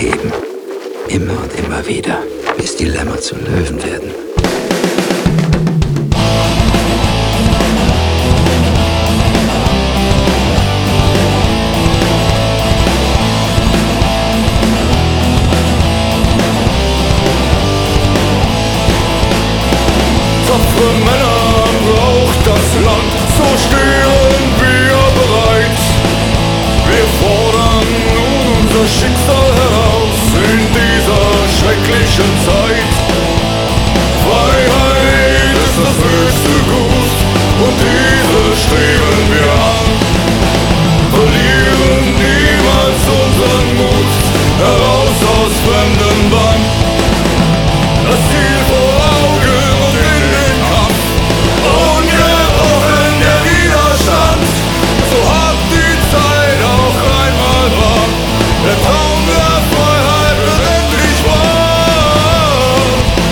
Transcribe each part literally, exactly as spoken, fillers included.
erheben. Immer und immer wieder, bis die Lämmer zu Löwen werden. Tapfere Männer braucht das Land, so stehen wir bereit. Wir fordern nun unser Schicksal heraus in dieser schrecklichen Zeit. Freiheit ist das höchste Gut und diese streben wir an. Verlieren niemals unseren Mut, heraus aus fremdem Bann. Das Ziel vor Augen und in den Kampf, ungebrochen der Widerstand. So hart die Zeit auch einmal war, der Traum der Freiheit wird endlich wahr.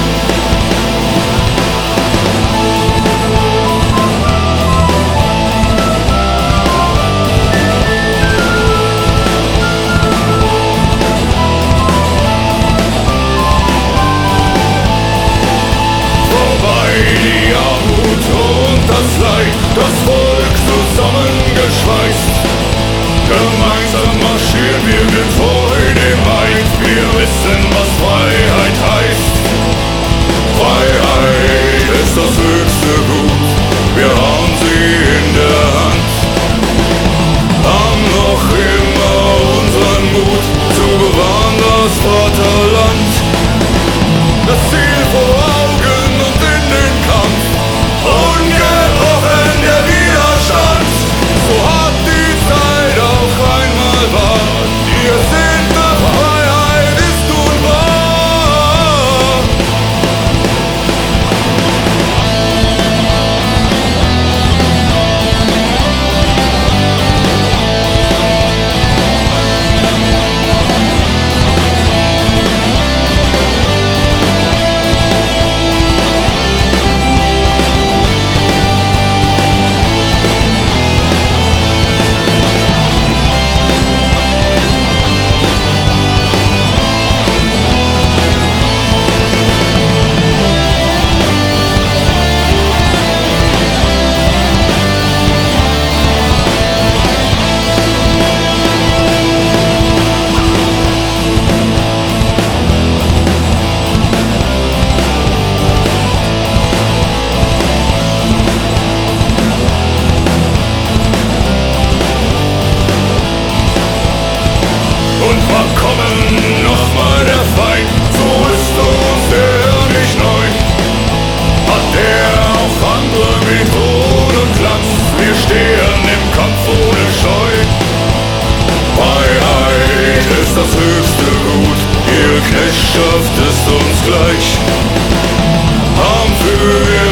Vorbei die Armut und das Leid, das Volk zusammengeschweißt. Gemeinsam marschieren wir mit Freude weit, wir wissen, was Freiheit heißt. Freiheit ist das höchste Gut, wir haben sie in der Hand. Haben noch immer unseren Mut, zu bewahren das Vaterland. Das Ziel vor Augen und in den Kampf, ungebrochen der Widerstand. So hart die Zeit auch einmal war, die ersehnte Freiheit ist nun wahr. Und verkommen nochmal der Feind, so ist uns der nicht neu. Hat der auch andere Methoden und Glanz, wir stehen im Kampf ohne Scheu. Freiheit ist das höchste Gut, ihre Knechtschaft ist uns gleich. Haben für